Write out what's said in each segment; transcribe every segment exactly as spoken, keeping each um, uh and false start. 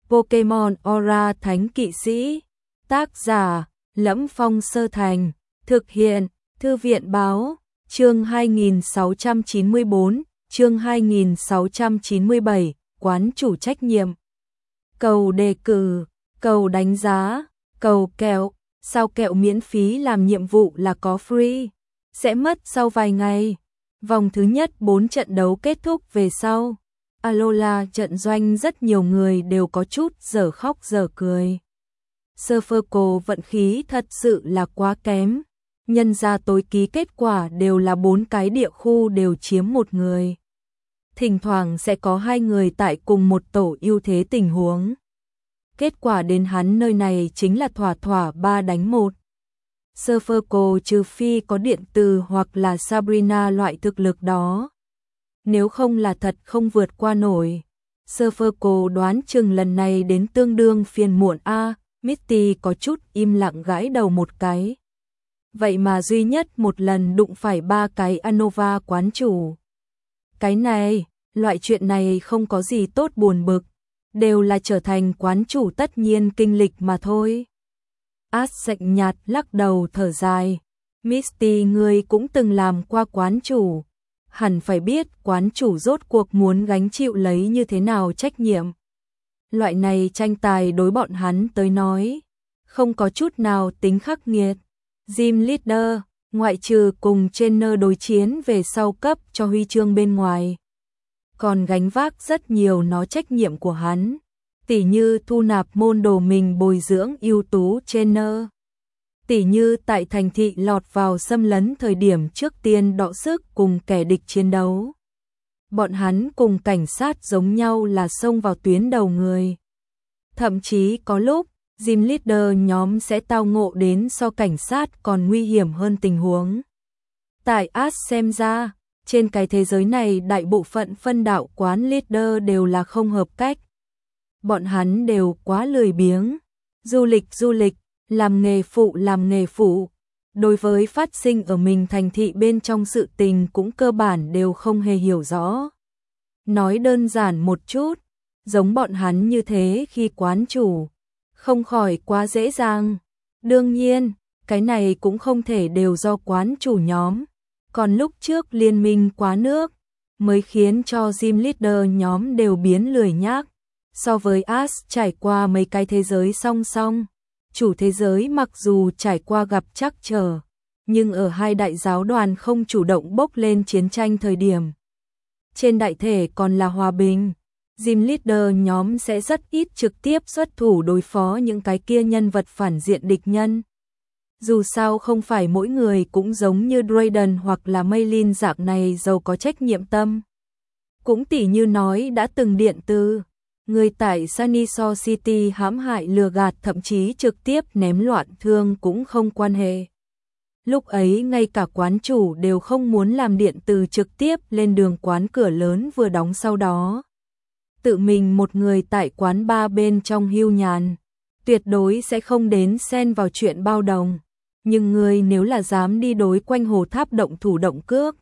Pokemon Aura Thánh Kỵ Sĩ. Tác giả: Lẫm Phong Sơ Thành. Thực hiện: Thư viện báo. Chương hai nghìn sáu trăm chín mươi bốn, chương hai nghìn sáu trăm chín mươi bảy, quán chủ trách nhiệm. Cầu đề cử, cầu đánh giá, cầu kẹo, sao kẹo miễn phí làm nhiệm vụ là có free, sẽ mất sau vài ngày. Vòng thứ nhất bốn trận đấu kết thúc về sau. Alola trận doanh rất nhiều người đều có chút dở khóc dở cười. Serverco vận khí thật sự là quá kém. Nhân ra tối ký kết quả đều là bốn cái địa khu đều chiếm một người. Thỉnh thoảng sẽ có hai người tại cùng một tổ ưu thế tình huống. Kết quả đến hắn nơi này chính là thỏa thỏa ba đánh một. Serverco trừ phi có điện từ hoặc là Sabrina loại thực lực đó. Nếu không là thật không vượt qua nổi. Serverco đoán chừng lần này đến tương đương phiền muộn a. Misty có chút im lặng gãi đầu một cái. Vậy mà duy nhất một lần đụng phải ba cái Anova quán chủ. Cái này, loại chuyện này không có gì tốt buồn bực, đều là trở thành quán chủ tất nhiên kinh lịch mà thôi. Ash sạnh nhạt lắc đầu thở dài. Misty ngươi cũng từng làm qua quán chủ, hẳn phải biết quán chủ rốt cuộc muốn gánh chịu lấy như thế nào trách nhiệm. Loại này tranh tài đối bọn hắn tới nói, không có chút nào tính khắc nghiệt. Gym Leader, ngoại trừ cùng trainer đối chiến về sau cấp cho huy chương bên ngoài, còn gánh vác rất nhiều nó trách nhiệm của hắn, tỉ như thu nạp môn đồ mình bồi dưỡng ưu tú trainer, tỉ như tại thành thị lọt vào xâm lấn thời điểm trước tiên đọ sức cùng kẻ địch chiến đấu. Bọn hắn cùng cảnh sát giống nhau là xông vào tuyến đầu người. Thậm chí có lúc Gym Leader nhóm sẽ tao ngộ đến so cảnh sát còn nguy hiểm hơn tình huống. Tại Ash xem ra, trên cái thế giới này đại bộ phận phân đạo quán leader đều là không hợp cách. Bọn hắn đều quá lười biếng, du lịch du lịch, làm nghề phụ làm nghề phụ. Đối với phát sinh ở mình thành thị bên trong sự tình cũng cơ bản đều không hề hiểu rõ. Nói đơn giản một chút, giống bọn hắn như thế khi quán chủ, không khỏi quá dễ dàng. Đương nhiên, cái này cũng không thể đều do quán chủ nhóm. Còn lúc trước liên minh quá nước, mới khiến cho Gym Leader nhóm đều biến lười nhác. So với Ash trải qua mấy cái thế giới song song, chủ thế giới mặc dù trải qua gặp trắc trở, nhưng ở hai đại giáo đoàn không chủ động bốc lên chiến tranh thời điểm. Trên đại thể còn là hòa bình. Gym Leader nhóm sẽ rất ít trực tiếp xuất thủ đối phó những cái kia nhân vật phản diện địch nhân. Dù sao không phải mỗi người cũng giống như Drayden hoặc là Maylin dạng này giàu có trách nhiệm tâm. Cũng tỉ như nói đã từng điện từ, người tại Sunnyside City hãm hại lừa gạt thậm chí trực tiếp ném loạn thương cũng không quan hệ. Lúc ấy ngay cả quán chủ đều không muốn làm điện từ trực tiếp lên đường quán cửa lớn vừa đóng sau đó. Tự mình một người tại quán bar bên trong hưu nhàn, tuyệt đối sẽ không đến xen vào chuyện bao đồng. Nhưng ngươi nếu là dám đi đối quanh hồ tháp động thủ động cước,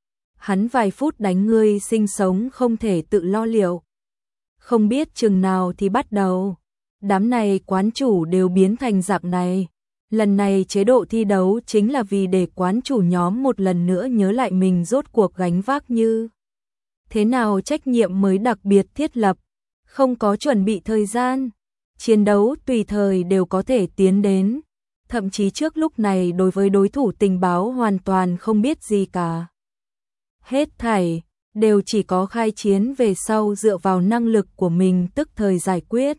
hắn vài phút đánh ngươi sinh sống không thể tự lo liệu. Không biết chừng nào thì bắt đầu, đám này quán chủ đều biến thành dạng này. Lần này chế độ thi đấu chính là vì để quán chủ nhóm một lần nữa nhớ lại mình rốt cuộc gánh vác như thế nào trách nhiệm mới đặc biệt thiết lập, không có chuẩn bị thời gian, chiến đấu tùy thời đều có thể tiến đến, thậm chí trước lúc này đối với đối thủ tình báo hoàn toàn không biết gì cả. Hết thảy, đều chỉ có khai chiến về sau dựa vào năng lực của mình tức thời giải quyết.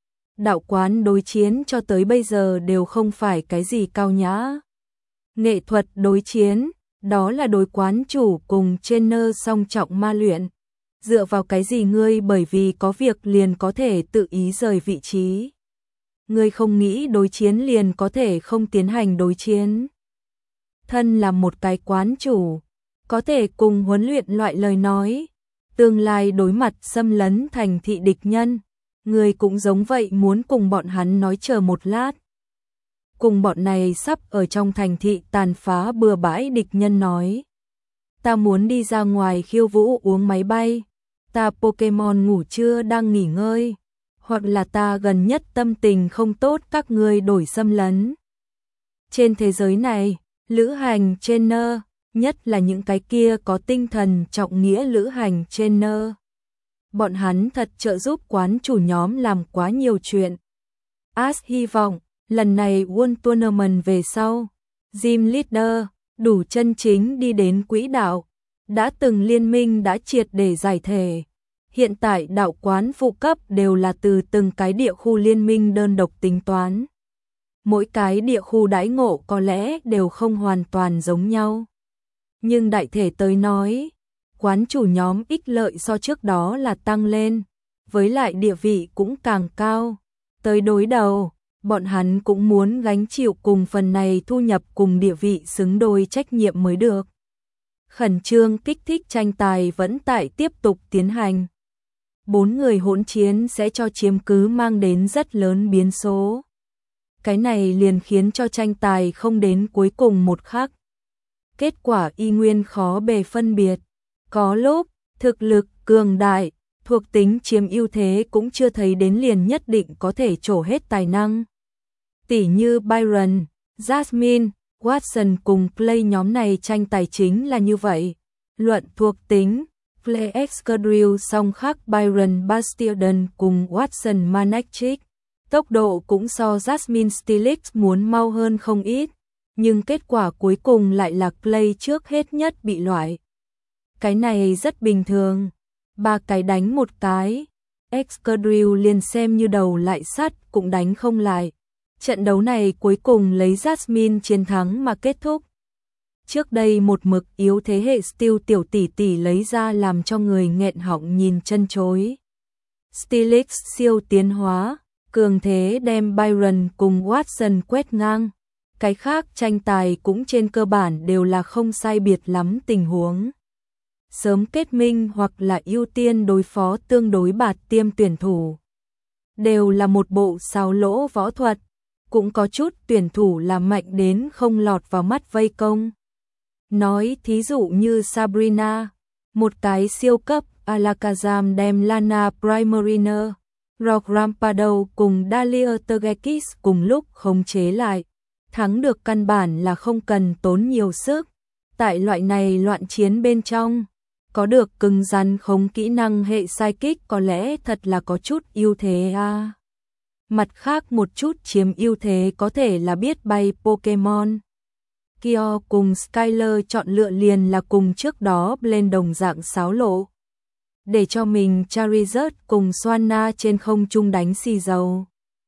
Đạo quán đối chiến cho tới bây giờ đều không phải cái gì cao nhã. Nghệ thuật đối chiến, đó là đối quán chủ cùng trainer song trọng ma luyện. Dựa vào cái gì ngươi bởi vì có việc liền có thể tự ý rời vị trí. Ngươi không nghĩ đối chiến liền có thể không tiến hành đối chiến. Thân là một cái quán chủ, có thể cùng huấn luyện loại lời nói. Tương lai đối mặt xâm lấn thành thị địch nhân, ngươi cũng giống vậy muốn cùng bọn hắn nói chờ một lát. Cùng bọn này sắp ở trong thành thị tàn phá bừa bãi địch nhân nói. Ta muốn đi ra ngoài khiêu vũ uống máy bay. Ta Pokemon ngủ trưa đang nghỉ ngơi. hoặc là ta gần nhất tâm tình không tốt các ngươi đổi xâm lấn. Trên thế giới này, lữ hành trainer, nhất là những cái kia có tinh thần trọng nghĩa lữ hành trainer. Bọn hắn thật trợ giúp quán chủ nhóm làm quá nhiều chuyện. As hy vọng, lần này World Tournament về sau, Gym Leader đủ chân chính đi đến quỹ đạo, đã từng liên minh đã triệt để giải thể. Hiện tại đạo quán phụ cấp đều là từ từng cái địa khu liên minh đơn độc tính toán. Mỗi cái địa khu đãi ngộ có lẽ đều không hoàn toàn giống nhau. Nhưng đại thể tới nói, quán chủ nhóm ích lợi so trước đó là tăng lên, với lại địa vị cũng càng cao. Tới đối đầu, bọn hắn cũng muốn gánh chịu cùng phần này thu nhập cùng địa vị xứng đôi trách nhiệm mới được. Khẩn trương kích thích tranh tài vẫn tại tiếp tục tiến hành. Bốn người hỗn chiến sẽ cho chiếm cứ mang đến rất lớn biến số. Cái này liền khiến cho tranh tài không đến cuối cùng một khắc. Kết quả y nguyên khó bề phân biệt. Có lúc, thực lực cường đại, thuộc tính chiếm ưu thế cũng chưa thấy đến liền nhất định có thể trổ hết tài năng. Tỉ như Byron, Jasmine, Watson cùng Play nhóm này tranh tài chính là như vậy. Luận thuộc tính, Play Excadrill song khắc Byron Bastion cùng Watson Manectric. Tốc độ cũng so Jasmine Stilix muốn mau hơn không ít, nhưng kết quả cuối cùng lại là Play trước hết nhất bị loại. Cái này rất bình thường, ba cái đánh một cái, Excadrill liền xem như đầu lại sắt cũng đánh không lại. Trận đấu này cuối cùng lấy Jasmine chiến thắng mà kết thúc. Trước đây một mực yếu thế hệ Steel tiểu tỷ tỷ lấy ra làm cho người nghẹn họng nhìn chân chối. Stilix siêu tiến hóa, cường thế đem Byron cùng Watson quét ngang. Cái khác tranh tài cũng trên cơ bản đều là không sai biệt lắm tình huống. Sớm kết minh hoặc là ưu tiên đối phó tương đối bạt tiêm tuyển thủ. Đều là một bộ xáo lỗ võ thuật, cũng có chút tuyển thủ là mạnh đến không lọt vào mắt vây công. Nói thí dụ như Sabrina, một cái siêu cấp Alakazam đem Lana Primarina, Rock Rampado cùng Dalia Tergekis cùng lúc khống chế lại, thắng được căn bản là không cần tốn nhiều sức. Tại loại này loạn chiến bên trong, có được cứng rắn khống kỹ năng hệ psychic có lẽ thật là có chút ưu thế a. À. Mặt khác một chút chiếm ưu thế có thể là biết bay Pokemon. Kyo cùng Skyler chọn lựa liền là cùng trước đó lên đồng dạng xáo lộ. Để cho mình Charizard cùng Swanna trên không trung đánh xì dầu.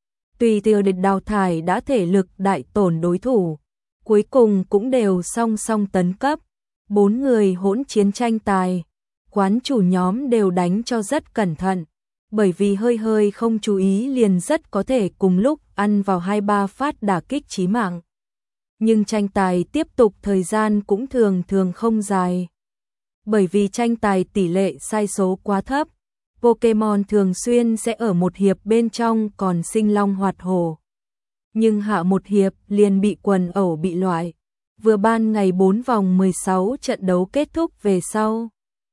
Tùy từ địch đào thải đã thể lực đại tổn đối thủ. Cuối cùng cũng đều song song tấn cấp. Bốn người hỗn chiến tranh tài. Quán chủ nhóm đều đánh cho rất cẩn thận. Bởi vì hơi hơi không chú ý liền rất có thể cùng lúc ăn vào hai ba phát đả kích chí mạng. Nhưng tranh tài tiếp tục thời gian cũng thường thường không dài. Bởi vì tranh tài tỷ lệ sai số quá thấp, Pokemon thường xuyên sẽ ở một hiệp bên trong còn sinh long hoạt hổ. Nhưng hạ một hiệp liền bị quần ẩu bị loại. Vừa ban ngày bốn vòng mười sáu trận đấu kết thúc về sau.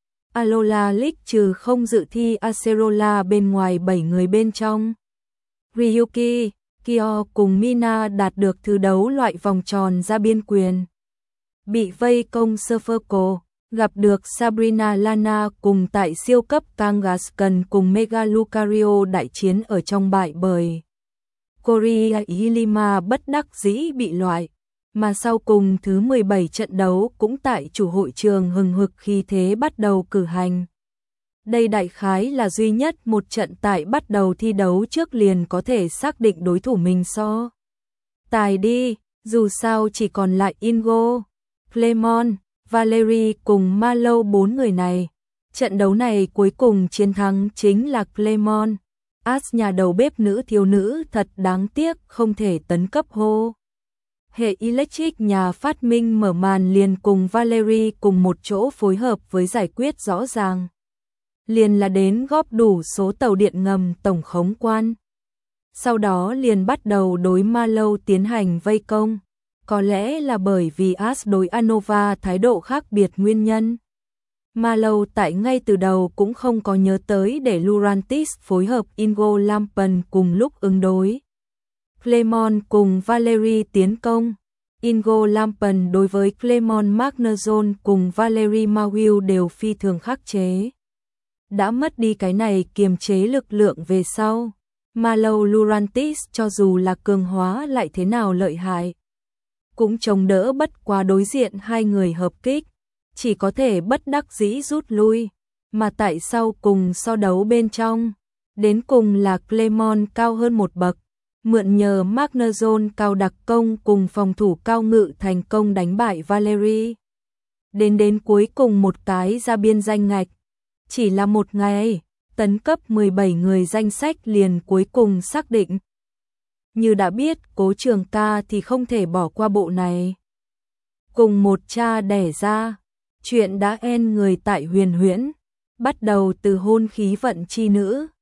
Alola League trừ không dự thi Acerola bên ngoài bảy người bên trong. Ryuki, Kyo cùng Mina đạt được thứ đấu loại vòng tròn ra biên quyền. Bị vây công Surferco, gặp được Sabrina Lana cùng tại siêu cấp Kangaskhan cùng Mega Lucario đại chiến ở trong bại bời. Korea Ilima bất đắc dĩ bị loại, mà sau cùng thứ mười bảy trận đấu cũng tại chủ hội trường hừng hực khi thế bắt đầu cử hành. Đây đại khái là duy nhất một trận tại bắt đầu thi đấu trước liền có thể xác định đối thủ mình so. Tài đi, dù sao chỉ còn lại Ingo, Clemon, Valerie cùng Malo bốn người này. Trận đấu này cuối cùng chiến thắng chính là Clemon. As nhà đầu bếp nữ thiếu nữ thật đáng tiếc không thể tấn cấp hô. Hệ Electric nhà phát minh mở màn liền cùng Valerie cùng một chỗ phối hợp với giải quyết rõ ràng. Liền là đến góp đủ số tàu điện ngầm tổng khống quan. Sau đó liền bắt đầu đối Malo tiến hành vây công. Có lẽ là bởi vì As đối Anova thái độ khác biệt nguyên nhân. Mallow tại ngay từ đầu cũng không có nhớ tới để Lurantis phối hợp Ingo Lampen cùng lúc ứng đối. Clemon cùng Valerie tiến công. Ingo Lampen đối với Clemon Magnezon cùng Valerie Mauil đều phi thường khắc chế. Đã mất đi cái này kiềm chế lực lượng về sau. Mallow Lurantis cho dù là cường hóa lại thế nào lợi hại, cũng chống đỡ bất quá đối diện hai người hợp kích, chỉ có thể bất đắc dĩ rút lui, mà tại sau cùng so đấu bên trong, đến cùng là Clemon cao hơn một bậc, mượn nhờ Magnezon cao đặc công cùng phòng thủ cao ngự thành công đánh bại Valerie. Đến đến cuối cùng một cái ra biên danh ngạch, chỉ là một ngày, tấn cấp mười bảy người danh sách liền cuối cùng xác định. Như đã biết, Cố Trường Ca thì không thể bỏ qua bộ này. Cùng một cha đẻ ra, chuyện đã en người tại Huyền Huyễn, bắt đầu từ hôn khí vận chi nữ.